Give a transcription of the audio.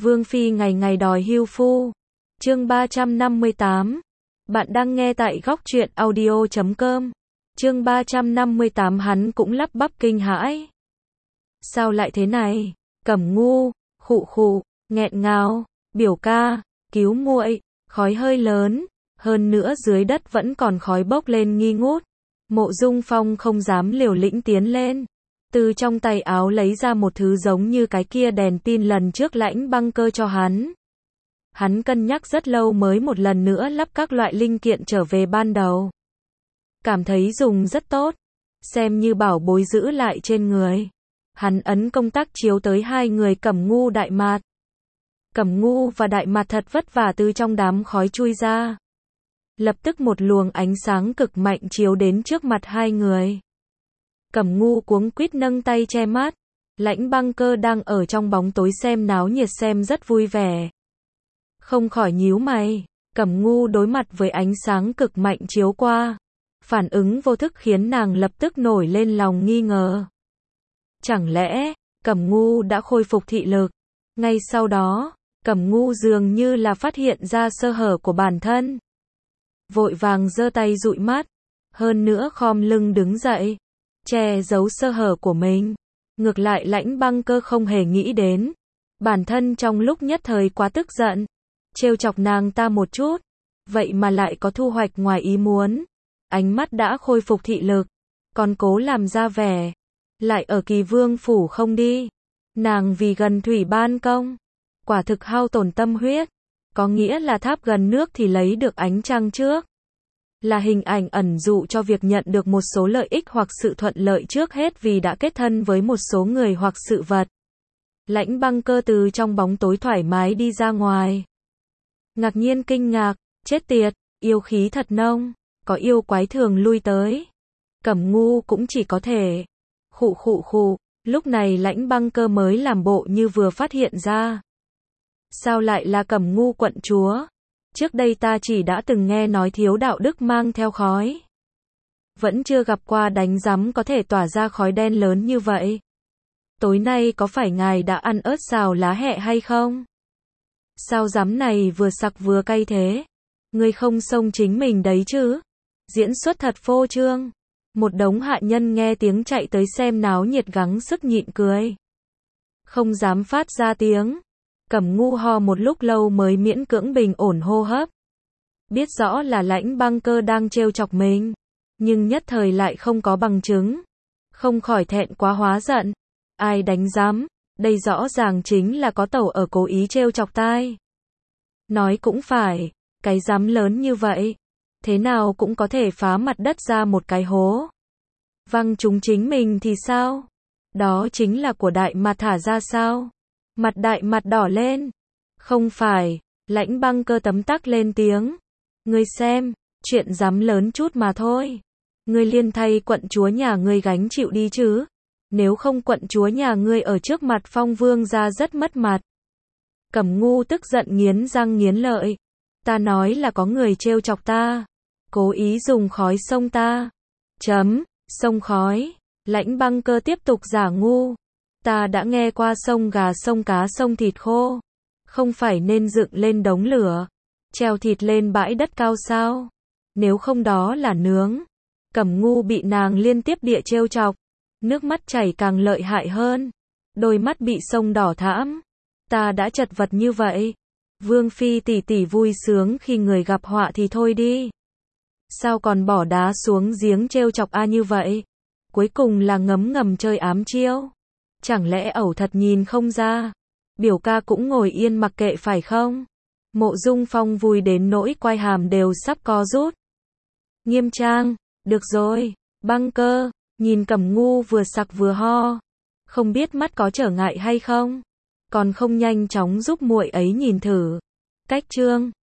Vương Phi ngày ngày đòi hưu phu. Chương 358. Bạn đang nghe tại góc truyện audio.com. Chương 358 hắn cũng lắp bắp kinh hãi. Sao lại thế này? Cẩm Ngu, khụ khụ, nghẹn ngào, biểu ca, cứu muội, khói hơi lớn, hơn nữa dưới đất vẫn còn khói bốc lên nghi ngút. Mộ Dung Phong không dám liều lĩnh tiến lên. Từ trong tay áo lấy ra một thứ giống như cái kia đèn pin lần trước Lãnh Băng Cơ cho hắn. Hắn cân nhắc rất lâu mới một lần nữa lắp các loại linh kiện trở về ban đầu. Cảm thấy dùng rất tốt, xem như bảo bối giữ lại trên người. Hắn ấn công tắc chiếu tới hai người Cẩm Ngu Đại Mạt. Cẩm Ngu và Đại Mạt thật vất vả từ trong đám khói chui ra. Lập tức một luồng ánh sáng cực mạnh chiếu đến trước mặt hai người. Cẩm Ngu cuống quýt nâng tay che mắt. Lãnh Băng Cơ đang ở trong bóng tối xem náo nhiệt xem rất vui vẻ. Không khỏi nhíu mày. Cẩm Ngu đối mặt với ánh sáng cực mạnh chiếu qua. Phản ứng vô thức khiến nàng lập tức nổi lên lòng nghi ngờ. Chẳng lẽ, Cẩm Ngu đã khôi phục thị lực? Ngay sau đó, Cẩm Ngu dường như là phát hiện ra sơ hở của bản thân. Vội vàng giơ tay dụi mắt. Hơn nữa khom lưng đứng dậy. Che giấu sơ hở của mình. Ngược lại Lãnh Băng Cơ không hề nghĩ đến. Bản thân trong lúc nhất thời quá tức giận. Trêu chọc nàng ta một chút. Vậy mà lại có thu hoạch ngoài ý muốn. Ánh mắt đã khôi phục thị lực. Còn cố làm ra vẻ. Lại ở Kỳ Vương phủ không đi. Nàng vì gần thủy ban công. Quả thực hao tổn tâm huyết. Có nghĩa là tháp gần nước thì lấy được ánh trăng trước. Là hình ảnh ẩn dụ cho việc nhận được một số lợi ích hoặc sự thuận lợi trước hết vì đã kết thân với một số người hoặc sự vật. Lãnh Băng Cơ từ trong bóng tối thoải mái đi ra ngoài. Ngạc nhiên kinh ngạc, chết tiệt, yêu khí thật nông, có yêu quái thường lui tới. Cẩm Ngu cũng chỉ có thể khụ khụ khụ, lúc này Lãnh Băng Cơ mới làm bộ như vừa phát hiện ra. Sao lại là Cẩm Ngu quận chúa? Trước đây ta chỉ đã từng nghe nói thiếu đạo đức mang theo khói. Vẫn chưa gặp qua đánh rắm có thể tỏa ra khói đen lớn như vậy. Tối nay có phải ngài đã ăn ớt xào lá hẹ hay không? Sao rắm này vừa sặc vừa cay thế? Ngươi không xông chính mình đấy chứ? Diễn xuất thật phô trương. Một đống hạ nhân nghe tiếng chạy tới xem náo nhiệt gắng sức nhịn cười. Không dám phát ra tiếng. Cẩm Ngu ho một lúc lâu mới miễn cưỡng bình ổn hô hấp. Biết rõ là Lãnh Băng Cơ đang trêu chọc mình. Nhưng nhất thời lại không có bằng chứng. Không khỏi thẹn quá hóa giận. Ai đánh rắm, đây rõ ràng chính là có tẩu ở cố ý trêu chọc tai. Nói cũng phải, cái rắm lớn như vậy. Thế nào cũng có thể phá mặt đất ra một cái hố. Văng chúng chính mình thì sao? Đó chính là của Đại Mạt thả ra sao? Mặt Đại Mạt đỏ lên. Không phải, Lãnh Băng Cơ tấm tắc lên tiếng. Ngươi xem, chuyện rắm lớn chút mà thôi. Ngươi liên thay quận chúa nhà ngươi gánh chịu đi chứ. Nếu không quận chúa nhà ngươi ở trước mặt Phong Vương gia rất mất mặt. Cẩm Ngu tức giận nghiến răng nghiến lợi. Ta nói là có người trêu chọc ta. Cố ý dùng khói xông ta. Xông khói. Lãnh Băng Cơ tiếp tục giả ngu. Ta đã nghe qua xông gà xông cá xông thịt khô. Không phải nên dựng lên đống lửa. Treo thịt lên bãi đất cao sao? Nếu không đó là nướng. Cẩm Ngu bị nàng liên tiếp địa trêu chọc. Nước mắt chảy càng lợi hại hơn. Đôi mắt bị xông đỏ thẫm. Ta đã chật vật như vậy. Vương Phi tỷ tỷ vui sướng khi người gặp họa thì thôi đi. Sao còn bỏ đá xuống giếng trêu chọc a như vậy? Cuối cùng là ngấm ngầm chơi ám chiêu. Chẳng lẽ ẩu thật nhìn không ra? Biểu ca cũng ngồi yên mặc kệ phải không? Mộ Dung Phong vui đến nỗi quai hàm đều sắp co rút. Nghiêm trang, được rồi, Băng Cơ, nhìn Cẩm Ngu vừa sặc vừa ho. Không biết mắt có trở ngại hay không? Còn không nhanh chóng giúp muội ấy nhìn thử. Cách chương